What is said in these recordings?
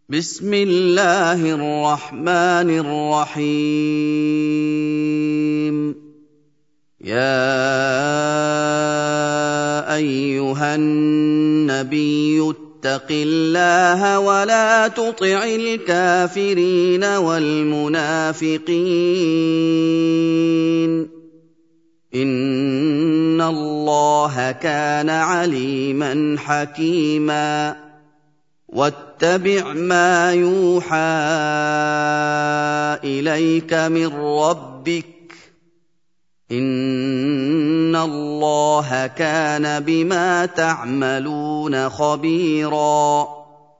بسم الله الرحمن الرحيم. يا أيها النبي اتق الله ولا تطع الكافرين والمنافقين إن الله كان عليما حكيما. واتبع ما يوحى إليك من ربك إن الله كان بما تعملون خبيرا.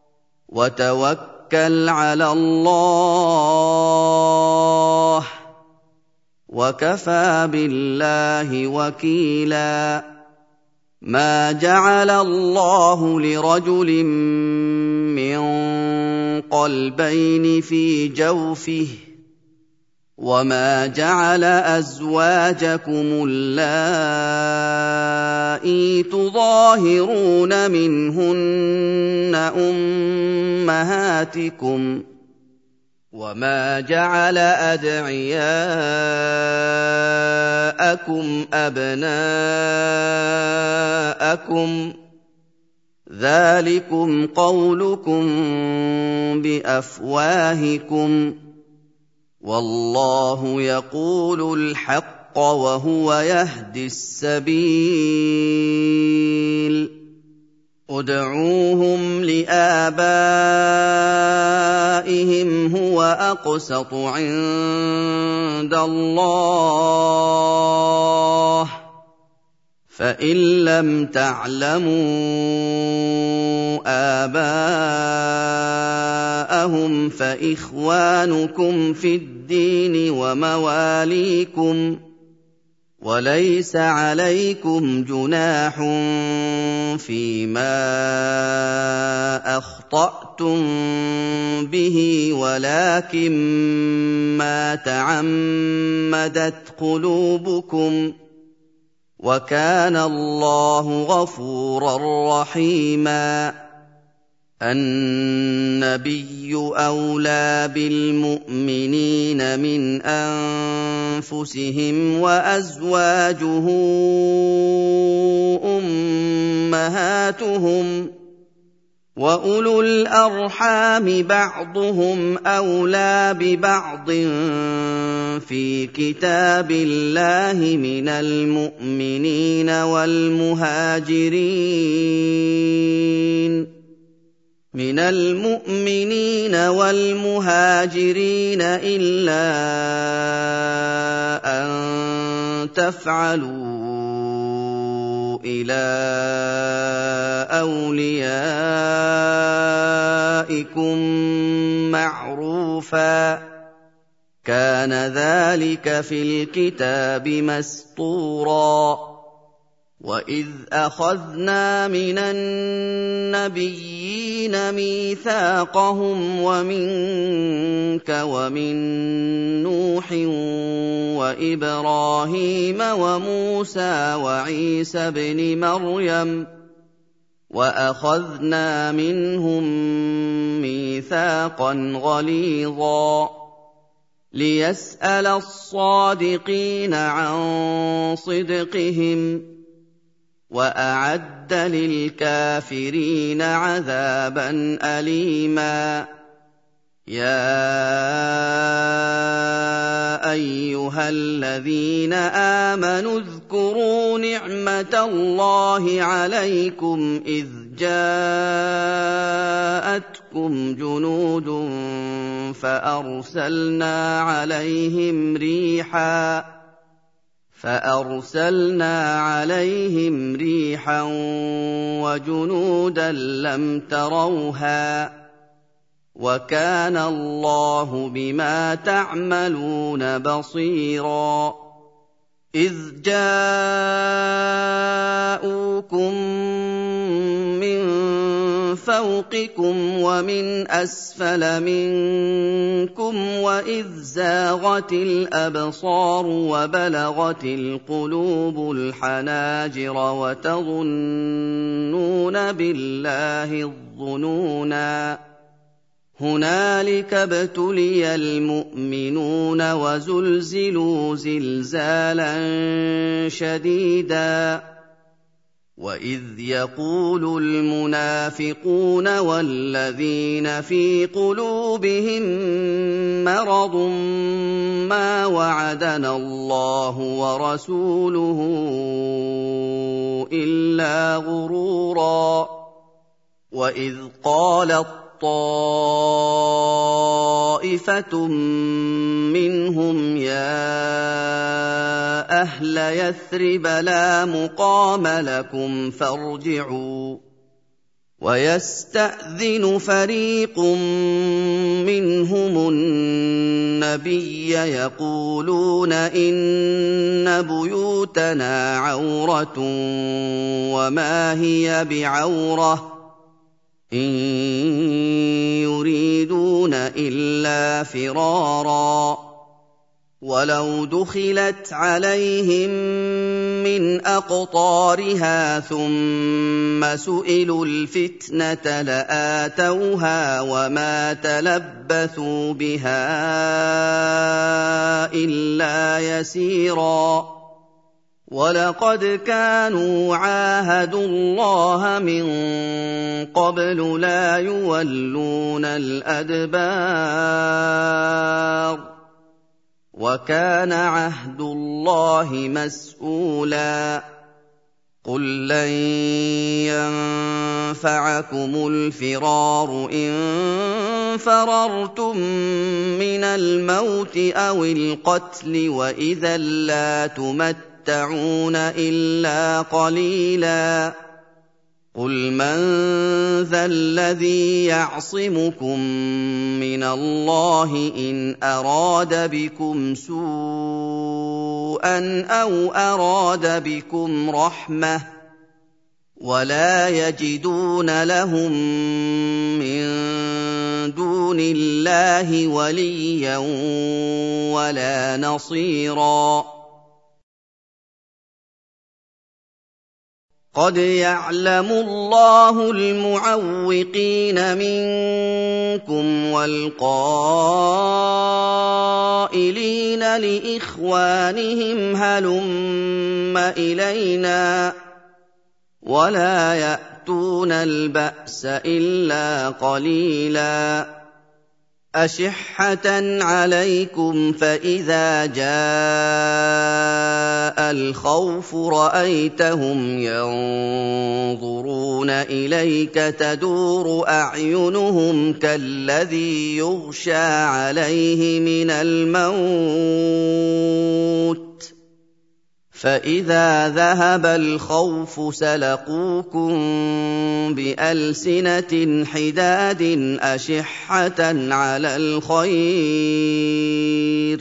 وتوكل على الله وكفى بالله وكيلا. ما جعل الله لرجل من قلبين في جوفه وما جعل أزواجكم اللائي تظاهرون منهن أمهاتكم وما جعل أدعياءكم أبناءكم ذلكم قولكم بأفواهكم والله يقول الحق وهو يهدي السبيل. ادعوهم لآبائهم هو أقسط عند الله فإن لم تعلموا آباءهم فإخوانكم في الدين ومواليكم وليس عليكم جناح فيما أخطأتم به ولكن ما تعمدت قلوبكم وكان الله غفورا رحيما. النبي أولى بالمؤمنين من أنفسهم وأزواجه أمهاتهم وأولو الأرحام بعضهم أولى ببعض في كتاب الله من المؤمنين والمهاجرين إلا أن تفعلوا إلى أوليائكم معروفا كان ذلك في الكتاب مسطورا. وإذ أخذنا من النبيين ميثاقهم ومنك ومن نوح وإبراهيم وموسى وعيسى ابن مريم وأخذنا منهم ميثاقا غليظا ليسأل الصادقين عن صدقهم وأعد للكافرين عذابا أليما. يا أيها الذين آمنوا اذكروا نعمة الله عليكم إذ جاءتكم جنود فأرسلنا عليهم ريحا وجنودا لم تروها وكان الله بما تعملون بصيرا. إذ جاءوكم من فوقكم ومن أسفل منكم وإذ زاغت الأبصار وبلغت القلوب الحناجر وتظنون بالله الظنونا هُنَالِكَ ابْتُلِيَ الْمُؤْمِنُونَ وَزُلْزِلُوا زِلْزَالًا شَدِيدًا. وَإِذْ يَقُولُ الْمُنَافِقُونَ وَالَّذِينَ فِي قُلُوبِهِم مَّرَضٌ مَّا وَعَدَنَا اللَّهُ وَرَسُولُهُ إِلَّا غُرُورًا. وَإِذْ قَالَت طَّائِفَةٌ مِّنْهُمْ يَا أَهْلَ يَثْرِبَ لَا مُقَامَ لَكُمْ فَارْجِعُوا. وَيَسْتَأْذِنُ فَرِيقٌ مِّنْهُمُ النَّبِيَّ يَقُولُونَ إِنَّ بُيُوتَنَا عَوْرَةٌ وَمَا هِيَ بِعَوْرَةٍ إِن يُرِيدُونَ إِلَّا فِرَارًا. وَلَوْ دُخِلَتْ عَلَيْهِم مِّنْ أَقْطَارِهَا ثُمَّ سُئِلُوا الْفِتْنَةَ لَآتَوْهَا وَمَا تَلَبَّثُوا بِهَا إِلَّا يَسِيرًا. وَلَقَدْ كَانُوا عَاهَدُوا اللَّهَ مِن قَبْلُ لَا يُوَلُّونَ الْأَدْبَارَ وَكَانَ عَهْدُ اللَّهِ مَسْئُولًا. قُل لَّن يَنفَعَكُمُ الْفِرَارُ إِن فَرَرْتُم مِّنَ الْمَوْتِ أَوِ الْقَتْلِ وَإِذًا لَّا تُمَتَّعُونَ إِلَّا قَلِيلًا. قُلْ مَن ذَا الَّذِي يَعْصِمُكُم مِّنَ اللَّهِ إِنْ أَرَادَ بِكُمْ سُوءًا أَوْ أَرَادَ بِكُمْ رَحْمَةً وَلَا يَجِدُونَ لَهُم مِّن دُونِ اللَّهِ وَلِيًّا وَلَا نَصِيرًا. قَدْ يَعْلَمُ اللَّهُ الْمُعَوِّقِينَ مِنكُمْ وَالْقَائِلِينَ لِإِخْوَانِهِمْ هَلُمَّ إِلَيْنَا وَلَا يَأْتُونَ الْبَأْسَ إِلَّا قَلِيلًا. أَشِحَّةً عَلَيْكُمْ فَإِذَا جَاءَ الْخَوْفُ رَأَيْتَهُمْ يَنظُرُونَ إِلَيْكَ تَدُورُ أَعْيُنُهُمْ كَالَّذِي يُغْشَىٰ عَلَيْهِ مِنَ الْمَوْتِ فَإِذَا ذَهَبَ الْخَوْفُ سَلَقُوكُم بِأَلْسِنَةٍ حِدَادٍ أَشِحَّةً عَلَى الْخَيْرِ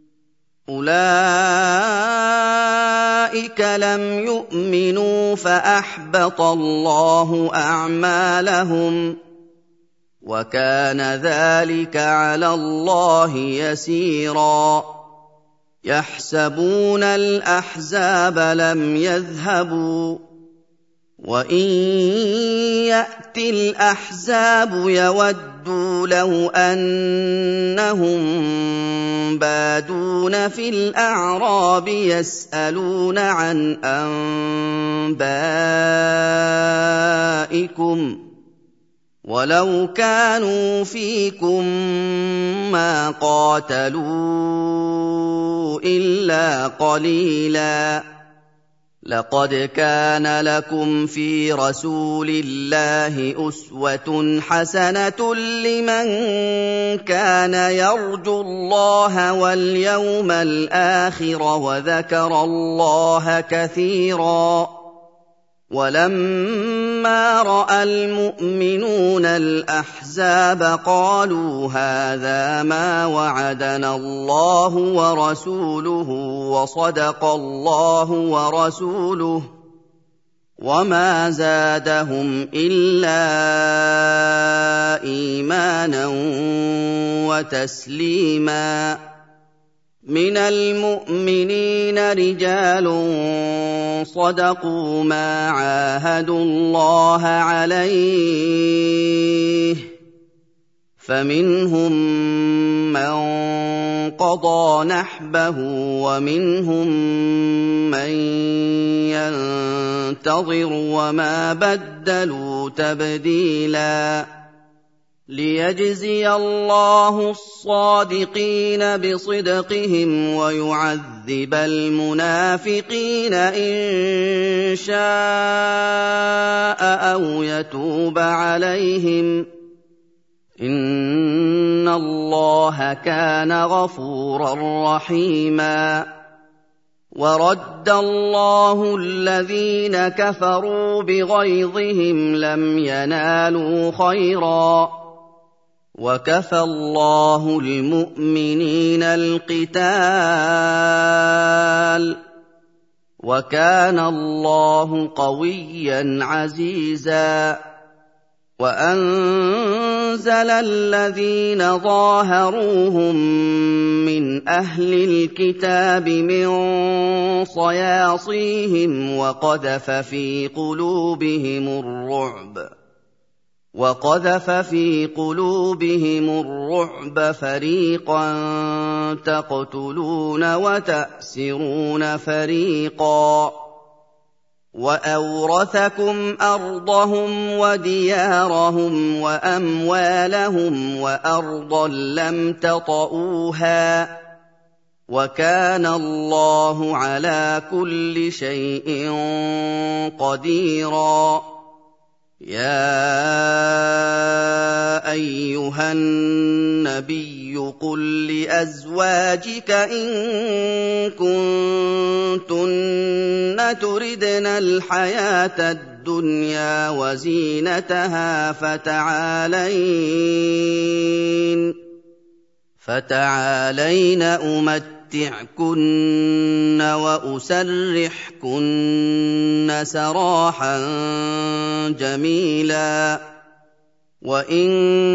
أُولَٰئِكَ لَمْ يُؤْمِنُوا فَأَحْبَطَ اللَّهُ أَعْمَالَهُمْ وَكَانَ ذَٰلِكَ عَلَى اللَّهِ يَسِيرًا. يَحْسَبُونَ الْأَحْزَابَ لَمْ يَذْهَبُوا وَإِن يَأْتِ الْأَحْزَابُ يَوَدُّوا لَوْ أَنَّهُم بَادُونَ فِي الْأَعْرَابِ يَسْأَلُونَ عَنْ أَنبَائِكُمْ وَلَوْ كَانُوا فِيكُم مَّا قَاتَلُوا إِلَّا قَلِيلًا. لَقَدْ كَانَ لَكُمْ فِي رَسُولِ اللَّهِ أُسْوَةٌ حَسَنَةٌ لِّمَن كَانَ يَرْجُو اللَّهَ وَالْيَوْمَ الْآخِرَ وَذَكَرَ اللَّهَ كَثِيرًا. وَلَمَّا رَأَى الْمُؤْمِنُونَ الْأَحْزَابَ قَالُوا هَٰذَا مَا وَعَدَنَا اللَّهُ وَرَسُولُهُ وَصَدَقَ اللَّهُ وَرَسُولُهُ وَمَا زَادَهُمْ إِلَّا إِيمَانًا وَتَسْلِيمًا. مِنَ الْمُؤْمِنِينَ رِجَالٌ صَدَقُوا مَا عَاهَدُوا اللَّهَ عَلَيْهِ فمنهم من قضى نحبه ومنهم من ينتظر وما بدلوا تبديلا ليجزي الله الصادقين بصدقهم ويعذب المنافقين إن شاء أو يتوب عليهم إن الله كان غفورا رحيما ورد الله الذين كفروا بغيظهم لم ينالوا خيرا وكفى الله المؤمنين القتال وكان الله قويا عزيزا وأنزل الذين ظاهروهم من أهل الكتاب من صياصيهم وقذف في قلوبهم الرعب فريقا تقتلون وتأسرون فريقا وأورثكم أرضهم وديارهم وأموالهم وأرضا لم تطئوها وكان الله على كل شيء قديرا يا أيها النبي قل لأزواجك إن كنتن تردن الحياة الدنيا وزينتها فتعالين أمتعكن وأسرحكن سراحا جميلا وإن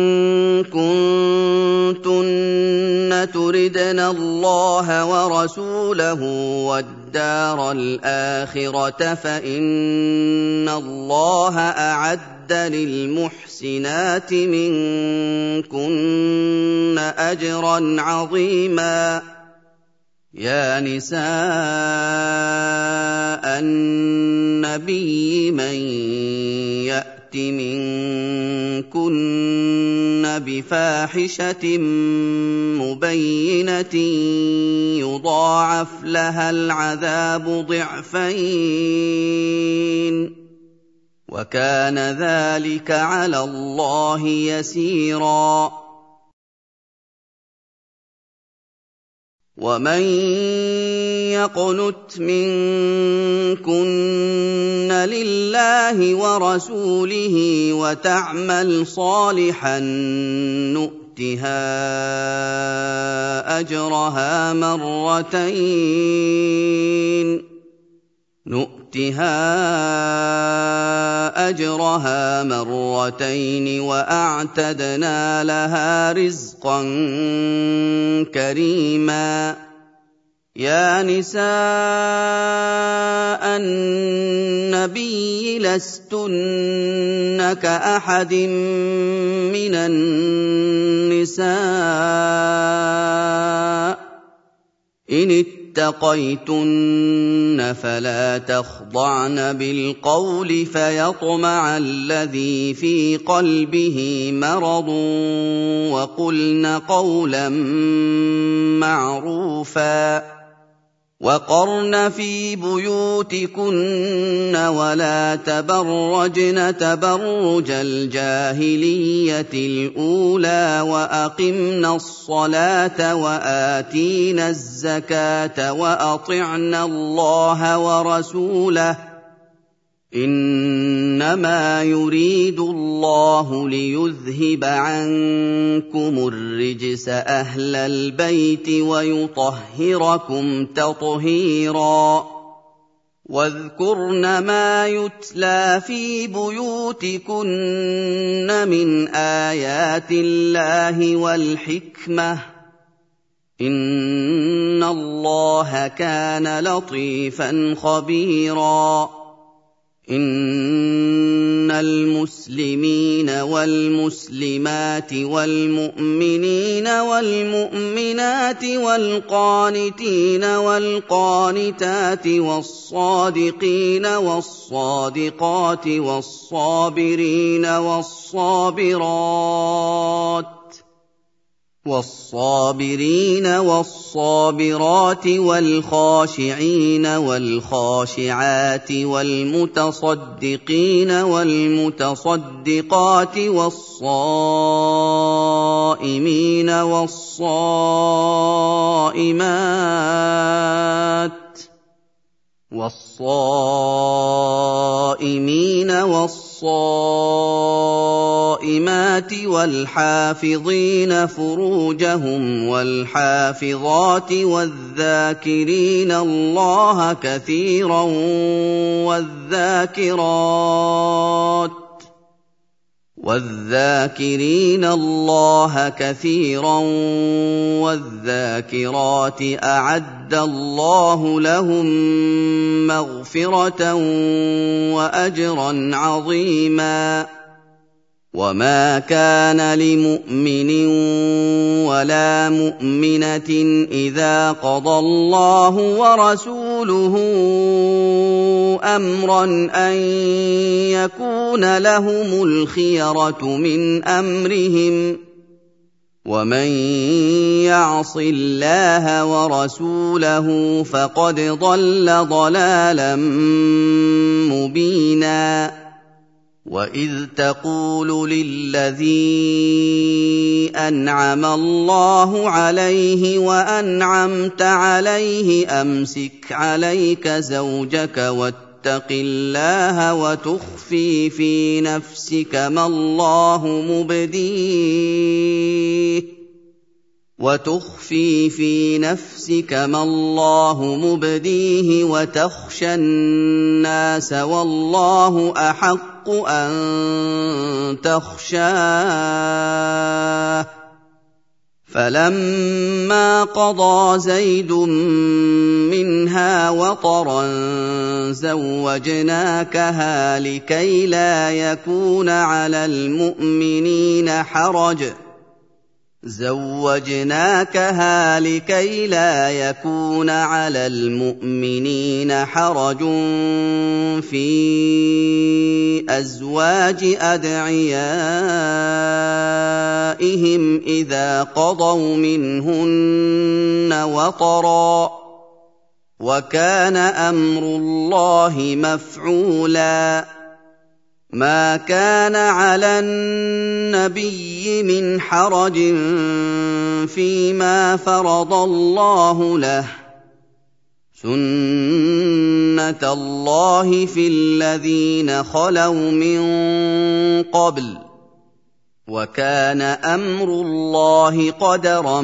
كنتن تردن الله ورسوله والدار الآخرة فإن الله أعد للمحسنات منكن أجرا عظيما يا نساء النبي من يأت منكن بفاحشة مبينة يضاعف لها العذاب ضعفين وكان ذلك على الله يسيرا ومن يقنت منكن لله ورسوله وتعمل صالحا نؤتها أجرها مرتين وأعتدنا لها رزقا كريما يا نساء النبي لستن كأحد من النساء إن اتقيتن فلا تخضعن بالقول فيطمع الذي في قلبه مرض وقلن قولا معروفا وقرن في بيوتكن ولا تبرجن تبرج الجاهلية الأولى وأقمن الصلاة وآتينا الزكاة وأطعنا الله ورسوله إنما يريد الله ليذهب عنكم الرجس أهل البيت ويطهركم تطهيرا واذكرن ما يتلى في بيوتكن من آيات الله والحكمة إن الله كان لطيفا خبيرا إِنَّ الْمُسْلِمِينَ وَالْمُسْلِمَاتِ وَالْمُؤْمِنِينَ وَالْمُؤْمِنَاتِ وَالْقَانِتِينَ وَالْقَانِتَاتِ وَالصَّادِقِينَ وَالصَّادِقَاتِ وَالصَّابِرِينَ وَالصَّابِرَاتِ وَالْخَاشِعِينَ وَالْخَاشِعَاتِ وَالْمُتَصَدِّقِينَ وَالْمُتَصَدِّقَاتِ وَالصَّائِمِينَ والصائمات والحافظين فروجهم والحافظات والذاكرين الله كثيرا والذاكرات أعد الله لهم مغفرة وأجرا عظيما وما كان لمؤمن ولا مؤمنة إذا قضى الله ورسوله أمرا أن يكون لهم الخيرة من أمرهم ومن يعص الله ورسوله فقد ضل ضلالا مبينا وَإِذْ تَقُولُ لِلَّذِي أَنْعَمَ اللَّهُ عَلَيْهِ وَأَنْعَمْتَ عَلَيْهِ أَمْسِكْ عَلَيْكَ زَوْجَكَ وَاتَّقِ اللَّهَ وَتُخْفِي فِي نَفْسِكَ مَا اللَّهُ مُبْدِيهِ وَتَخْشَى النَّاسَ وَاللَّهُ أَحَقُّ أَن تَخْشَاهُ فَلَمَّا قَضَىٰ زَيْدٌ مِّنْهَا وَطَرًا زَوَّجْنَاكَهَا لِكَيْ لَا يَكُونَ عَلَى الْمُؤْمِنِينَ حَرَجٌ فِي أَزْوَاجِ أَدْعِيَائِهِمْ إِذَا قَضَوْا مِنْهُنَّ وَطَرًا ۚ وَكَانَ أَمْرُ اللَّهِ مَفْعُولًا مَا كَانَ عَلَى النَّبِيِّ مِنْ حَرَجٍ فِيمَا فَرَضَ اللَّهُ لَهُ ۖ سُنَّةَ اللَّهِ فِي الَّذِينَ خَلَوْا مِن قَبْلُ ۚ وَكَانَ أَمْرُ اللَّهِ قَدَرًا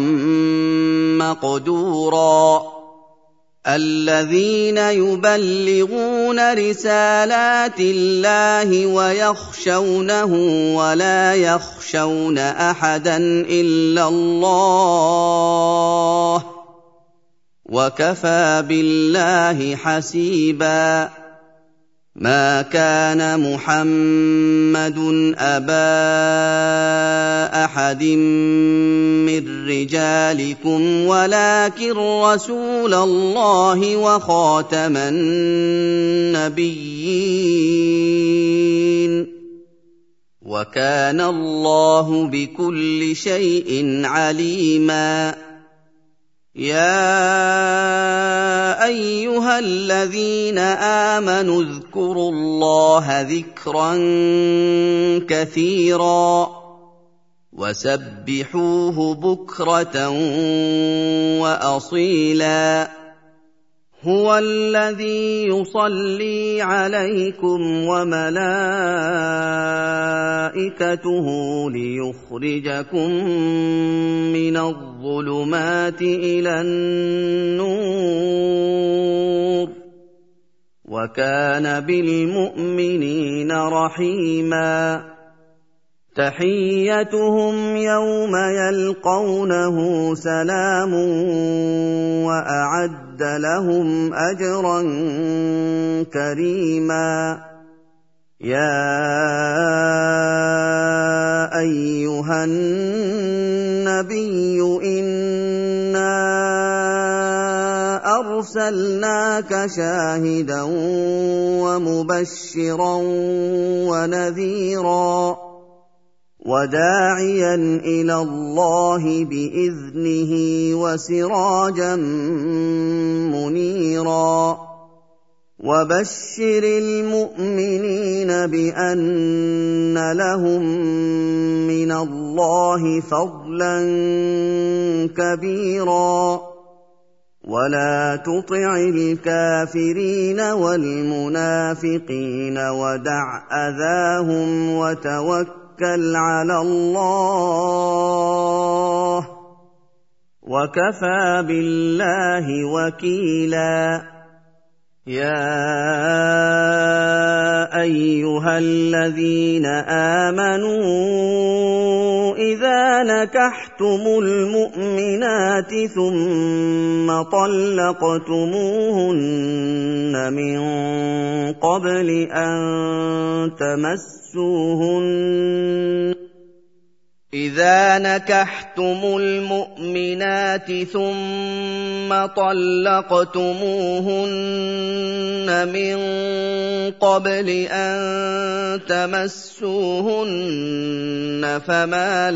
مَّقْدُورًا الَّذِينَ يُبَلِّغُونَ رِسَالَاتِ اللَّهِ وَيَخْشَوْنَهُ وَلَا يَخْشَوْنَ أَحَدًا إِلَّا اللَّهَ ۗ وَكَفَىٰ بِاللَّهِ حَسِيبًا مَا كَانَ مُحَمَّدٌ أَبَا أَحَدٍ مِّن رِّجَالِكُمْ وَلَٰكِن رَّسُولَ اللَّهِ وَخَاتَمَ النَّبِيِّينَ وَكَانَ اللَّهُ بِكُلِّ شَيْءٍ عَلِيمًا يَا أَيُّهَا الَّذِينَ آمَنُوا اذْكُرُوا اللَّهَ ذِكْرًا كَثِيرًا وَسَبِّحُوهُ بُكْرَةً وَأَصِيلًا هُوَ الَّذِي يُصَلِّي عَلَيْكُمْ وَمَلَائِكَتُهُ لِيُخْرِجَكُم مِّنَ الظُّلُمَاتِ إِلَى النُّورِ ۚ وَكَانَ بِالْمُؤْمِنِينَ رَحِيمًا تَحِيَّتُهُمْ يَوْمَ يَلْقَوْنَهُ سَلَامٌ وَأَعَدَّ لَهُمْ أَجْرًا كَرِيمًا يَا أَيُّهَا النَّبِيُّ إِنَّا أَرْسَلْنَاكَ شَاهِدًا وَمُبَشِّرًا وَنَذِيرًا وَدَاعِيًا إِلَى اللَّهِ بِإِذْنِهِ وَسِرَاجًا مُّنِيرًا وَبَشِّرِ الْمُؤْمِنِينَ بِأَنَّ لَهُم مِّنَ اللَّهِ فَضْلًا كَبِيرًا وَلَا تُطِعِ الْكَافِرِينَ وَالْمُنَافِقِينَ وَدَعْ أَذَاهُمْ وَتَوَكَّلْ عَلَى اللَّهِ وَكَفَىٰ بِاللَّهِ وَكِيلًا يَا أَيُّهَا الَّذِينَ آمَنُوا إِذَا نَكَحْتُمُ الْمُؤْمِنَاتِ ثُمَّ طَلَّقْتُمُوهُنَّ مِن قَبْلِ أَن تَمَسُّوهُنَّ إِذَا نَكَحْتُمُ الْمُؤْمِنَاتِ ثُمَّ طَلَّقْتُمُوهُنَّ مِن قَبْلِ أَن تَمَسُّوهُنَّ فَمَا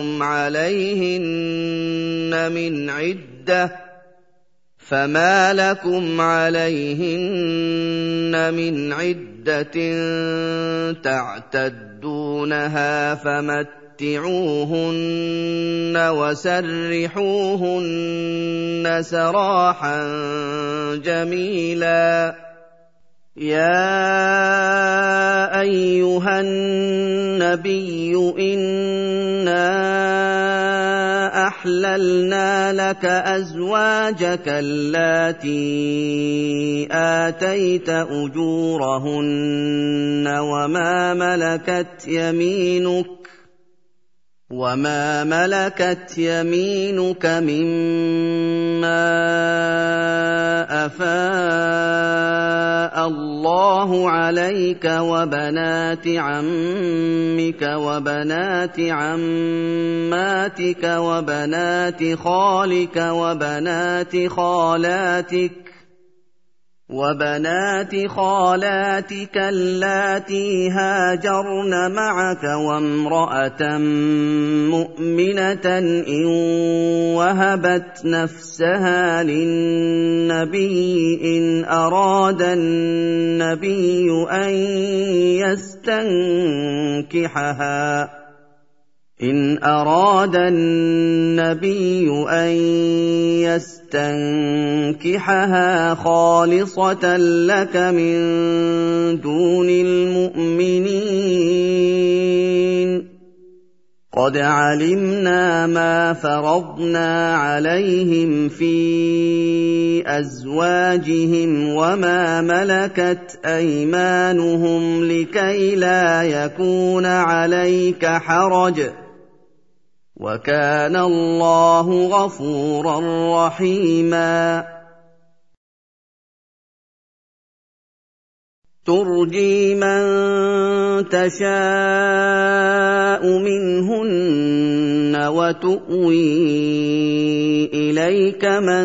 لَكُمْ عَلَيْهِنَّ مِنْ عِدَّةٍ تَعْتَدُّونَهَا فَمَتِّعُوهُنَّ وَسَرِّحُوهُنَّ سَرَاحًا جَمِيلًا يَا أَيُّهَا النَّبِيُّ إِنَّا أَحْلَلْنَا لَكَ أَزْوَاجَكَ اللَّاتِي آتَيْتَ أُجُورَهُنَّ وَمَا مَلَكَتْ يَمِينُكَ مِمَّا أَفَاءَ اللَّهُ عَلَيْكَ وَبَنَاتِ عَمِّكَ وَبَنَاتِ عَمَّاتِكَ وَبَنَاتِ خَالِكَ وَبَنَاتِ خَالَاتِكَ اللَّاتِي هَاجَرْنَ مَعَكَ وَامْرَأَةً مُّؤْمِنَةً إِن وَهَبَتْ نَفْسَهَا لِلنَّبِيِّ إِنْ أَرَادَ النَّبِيُّ أَن يَسْتَنكِحَهَا خَالِصَةً لَّكَ مِن دُونِ الْمُؤْمِنِينَ قَدْ عَلِمْنَا مَا فَرَضْنَا عَلَيْهِمْ فِي أَزْوَاجِهِمْ وَمَا مَلَكَتْ أَيْمَانُهُمْ لِكَيْ لَا يَكُونَ عَلَيْكَ حَرَجٌ ۗ وَكَانَ اللَّهُ غَفُورًا رَّحِيمًا تُرْجِي مَن تَشَاءُ مِنْهُنَّ وَتُؤْوِي إِلَيْكَ مَن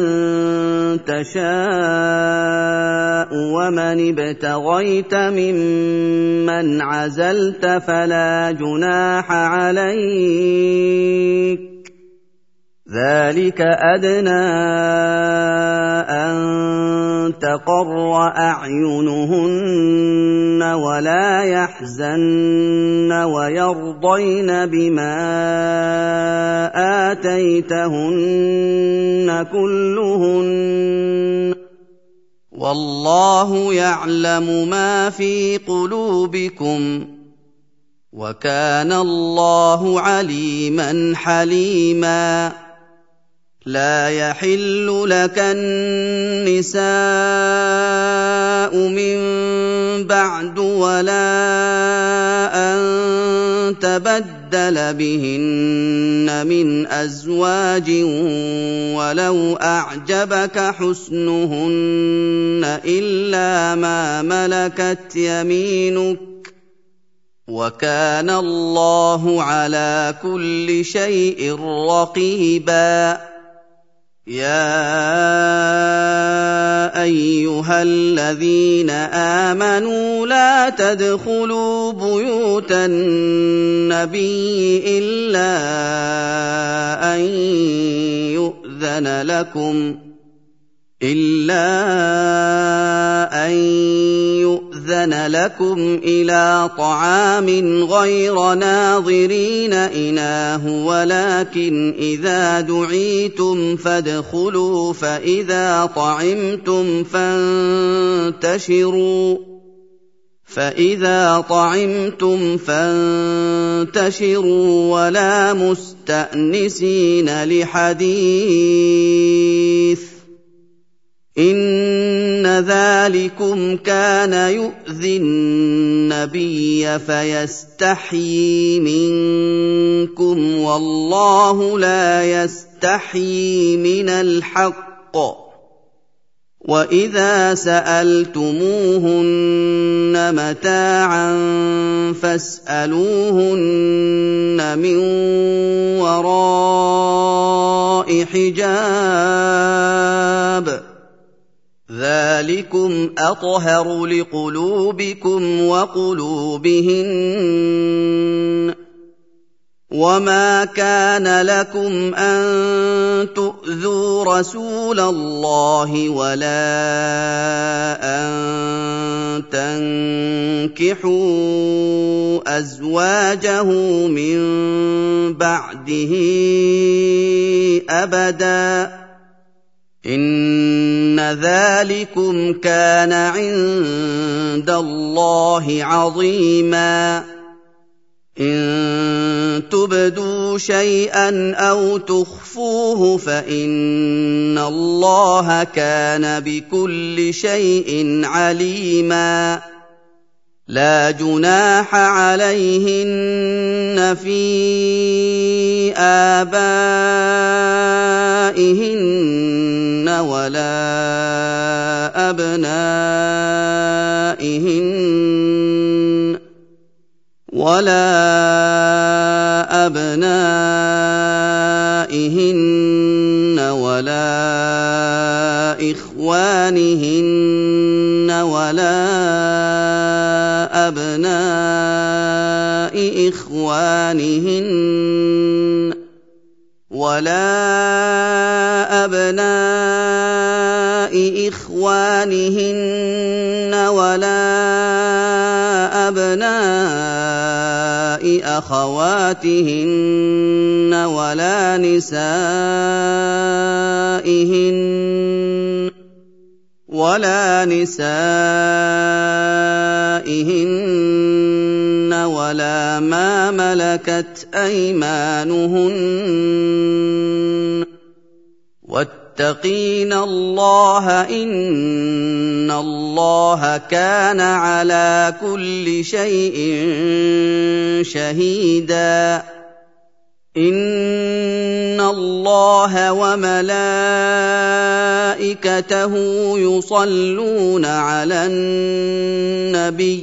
تَشَاءُ وَمَنِ ابْتَغَيْتَ مِمَّنْ عَزَلْتَ فَلَا جُنَاحَ عَلَيْكَ ۚ ذَلِكَ أَدْنَىٰ أَن تَقَرَّ أَعْيُنُهُنَّ وَلَا يَحْزَنَّ وَيَرْضَيْنَ بِمَا آتَيْتَهُنَّ كُلُّهُنَّ ۚ وَاللَّهُ يَعْلَمُ مَا فِي قُلُوبِكُمْ ۚ وَكَانَ اللَّهُ عَلِيمًا حَلِيمًا لَا يَحِلُّ لَكَ النِّسَاءُ مِن بَعْدُ وَلَا أَن تَبَدَّلَ بِهِنَّ مِنْ أَزْوَاجٍ وَلَوْ أَعْجَبَكَ حُسْنُهُنَّ إِلَّا مَا مَلَكَتْ يَمِينُكَ وَكَانَ اللَّهُ عَلَىٰ كُلِّ شَيْءٍ رَّقِيبًا يَا أَيُّهَا الَّذِينَ آمَنُوا لَا تَدْخُلُوا بُيُوتَ النَّبِيِّ إِلَّا أَن يُؤْذَنَ لَكُمْ إِلَىٰ طَعَامٍ غَيْرَ نَاظِرِينَ إِنَاهُ وَلَٰكِنْ إِذَا دُعِيتُمْ فَادْخُلُوا فَإِذَا طَعِمْتُمْ فَانتَشِرُوا وَلَا مُسْتَأْنِسِينَ لِحَدِيثٍ ۚ إِنَّ ذَٰلِكُمْ كَانَ يُؤْذِي النَّبِيَّ فَيَسْتَحْيِي مِنكُمْ وَاللَّهُ لَا يَسْتَحْيِي مِنَ الْحَقِّ ۚ وَإِذَا سَأَلْتُمُوهُنَّ مَتَاعًا فَاسْأَلُوهُنَّ مِن وَرَاءِ حِجَابٍ ۚ ذَٰلِكُمْ أَطْهَرُ لِقُلُوبِكُمْ وَقُلُوبِهِنَّ ۚ وَمَا كَانَ لَكُمْ أَن تُؤْذُوا رَسُولَ اللَّهِ وَلَا أَن تَنكِحُوا أَزْوَاجَهُ مِن بَعْدِهِ أَبَدًا ۚ إِنَّ ذَٰلِكُمْ كَانَ عِندَ اللَّهِ عَظِيمًا إِن تُبْدُوا شَيْئًا أَوْ تُخْفُوهُ فَإِنَّ اللَّهَ كَانَ بِكُلِّ شَيْءٍ عَلِيمًا لَا جُنَاحَ عَلَيْهِنَّ فِي آبَائِهِنَّ وَلَا أَبْنَائِهِنَّ وَلَا إِخْوَانِهِنَّ وَلَا أَبْنَاءِ إِخْوَانِهِنَّ وَلَا أَبْنَاءِ أَخَوَاتِهِنَّ وَلَا نِسَائِهِنَّ وَلَا مَا مَلَكَتْ أَيْمَانُهُنَّ ۗ وَاتَّقِينَ اللَّهَ ۚ إِنَّ اللَّهَ كَانَ عَلَىٰ كُلِّ شَيْءٍ شَهِيدًا إِنَّ اللَّهَ وَمَلَائِكَتَهُ يُصَلُّونَ عَلَى النَّبِيِّ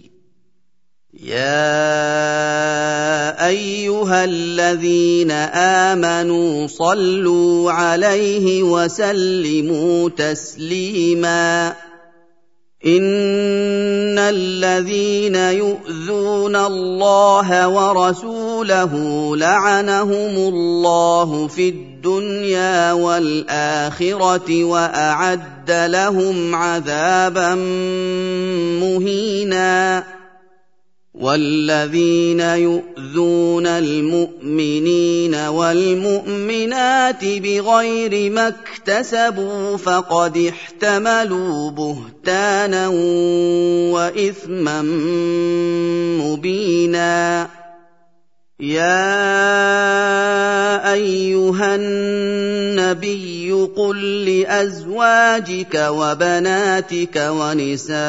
يَا أَيُّهَا الَّذِينَ آمَنُوا صَلُّوا عَلَيْهِ وَسَلِّمُوا تَسْلِيمًا إِنَّ الَّذِينَ يُؤْذُونَ اللَّهَ وَرَسُولَهُ لَعَنَهُمُ اللَّهُ فِي الدُّنْيَا وَالْآخِرَةِ وَأَعَدَّ لَهُمْ عَذَابًا مُّهِينًا وَالَّذِينَ يُؤْذُونَ الْمُؤْمِنِينَ وَالْمُؤْمِنَاتِ بِغَيْرِ مَا اكْتَسَبُوا فَقَدِ احْتَمَلُوا بُهْتَانًا وَإِثْمًا مُّبِينًا يَا أَيُّهَا النَّبِيُّ قُل لِّأَزْوَاجِكَ وَبَنَاتِكَ وَنِسَاءِ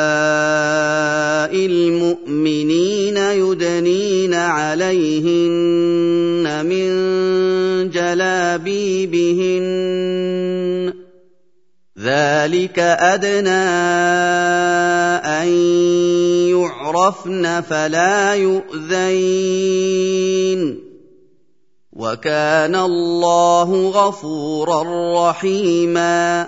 الْمُؤْمِنِينَ يُدْنِينَ عَلَيْهِنَّ مِن جَلَابِيبِهِنَّ ۚ ذلك أدنى أن يعرفن فلا يؤذين وكان الله غفورا رحيما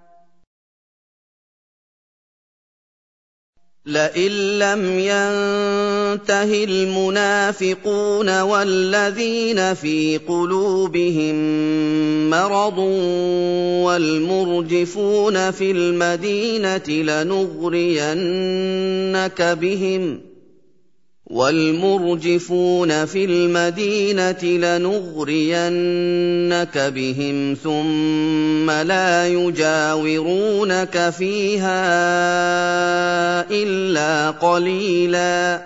لئن لم ينته المنافقون والذين في قلوبهم مرض والمرجفون في المدينة لنغرينك بهم ثم لا يجاورونك فيها إلا قليلا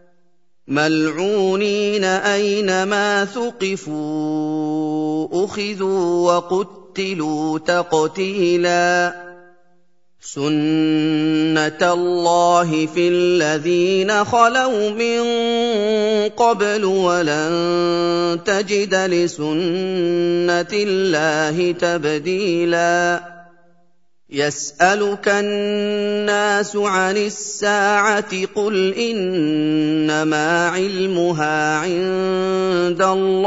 ملعونين أينما ثقفوا أخذوا وقتلوا تقتيلا سنة الله في الذين خلوا من قبل ولن تجد لسنة الله تبديلا يسألك الناس عن الساعة قل إنما علمها عند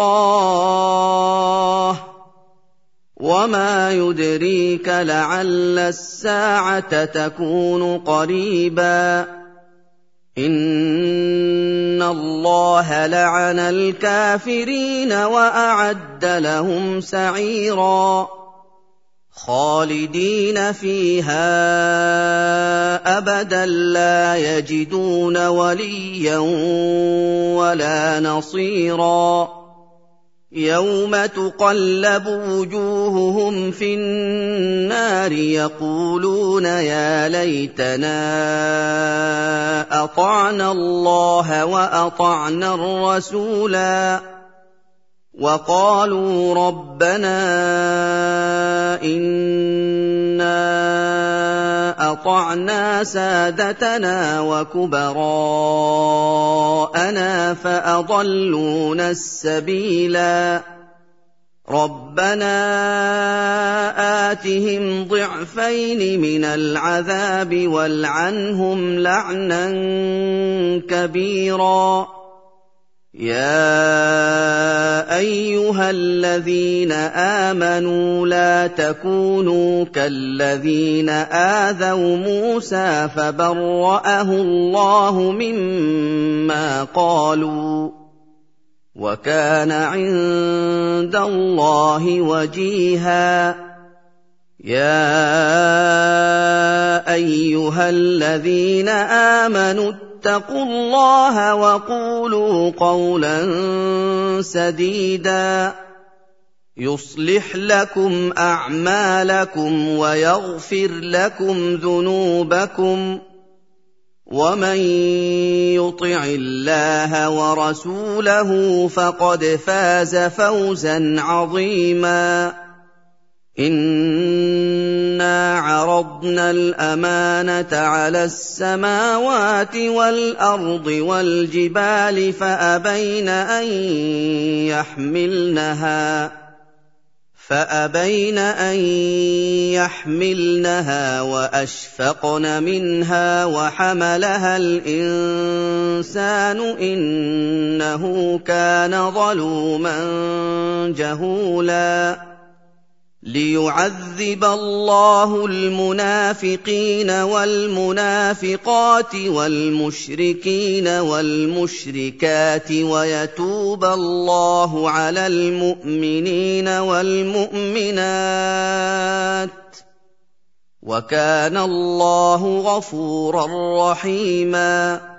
الله وما يدريك لعل الساعة تكون قريبا إن الله لعن الكافرين وأعد لهم سعيرا خالدين فيها أبدا لا يجدون وليا ولا نصيرا يوم تقلب وجوههم في النار يقولون يا ليتنا أطعنا الله وأطعنا الرسولا وقالوا ربنا إنا أطعنا سادتنا وكبراءنا فأضلونا السبيلا ربنا آتهم ضعفين من العذاب والعنهم لعنا كبيرا يا أيها الذين آمنوا لا تكونوا كالذين آذوا موسى فبرأه الله مما قالوا وكان عند الله وجيها يا أيها الذين آمنوا اتقوا الله وقولوا قولا سديدا يصلح لكم أعمالكم ويغفر لكم ذنوبكم ومن يطع الله ورسوله فقد فاز فوزا عظيما إنا عرضنا الأمانة على السماوات والأرض والجبال فأبين أن يحملنها وأشفقن منها وحملها الإنسان إنه كان ظلوما جهولا ليعذب الله المنافقين والمنافقات والمشركين والمشركات ويتوب الله على المؤمنين والمؤمنات وكان الله غفورا رحيما